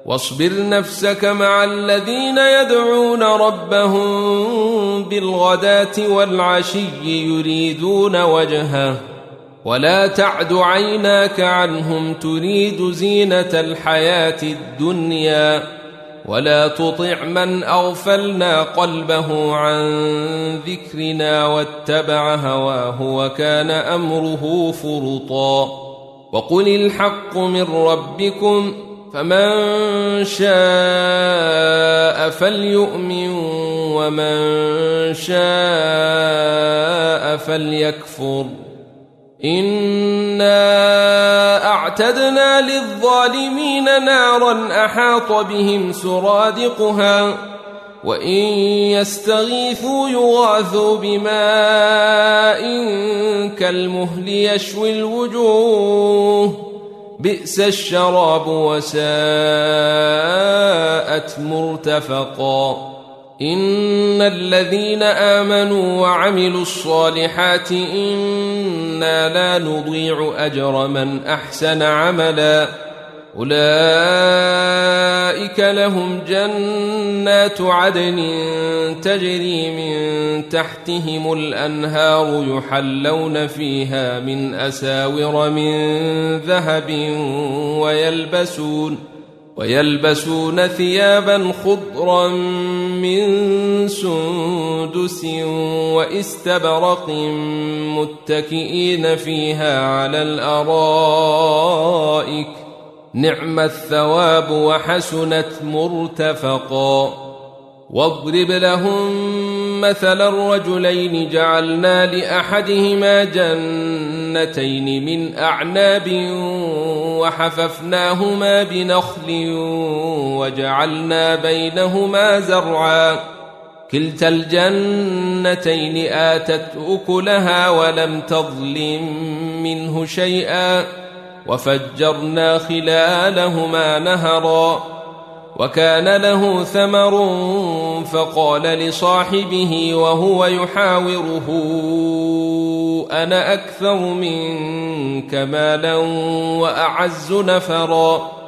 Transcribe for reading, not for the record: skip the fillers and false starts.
واصبر نفسك مع الذين يدعون ربهم بالغداة والعشي يريدون وجهه ولا تعد عيناك عنهم تريد زينة الحياة الدنيا ولا تطع من أغفلنا قلبه عن ذكرنا واتبع هواه وكان أمره فرطا وقل الحق من ربكم فمن شاء فليؤمن ومن شاء فليكفر إنا أعتدنا للظالمين نارا أحاط بهم سرادقها وإن يستغيثوا يغاثوا بماء كالمهل يشوي الوجوه بئس الشراب وساءت مرتفقا إن الذين آمنوا وعملوا الصالحات إنا لا نضيع أجر من أحسن عملا أولئك لهم جنات عدن تجري من تحتهم الأنهار يحلون فيها من أساور من ذهب ويلبسون ثيابا خضرا من سندس واستبرق متكئين فيها على الأرائك نعم الثواب وحسنت مرتفقا واضرب لهم مثل الرجلين جعلنا لأحدهما جنتين من أعناب وحففناهما بنخل وجعلنا بينهما زرعا كلتا الجنتين آتت أكلها ولم تظلم منه شيئا وفجرنا خلالهما نهرا وكان له ثمر فقال لصاحبه وهو يحاوره أنا أكثر منك مالا وأعز نفرا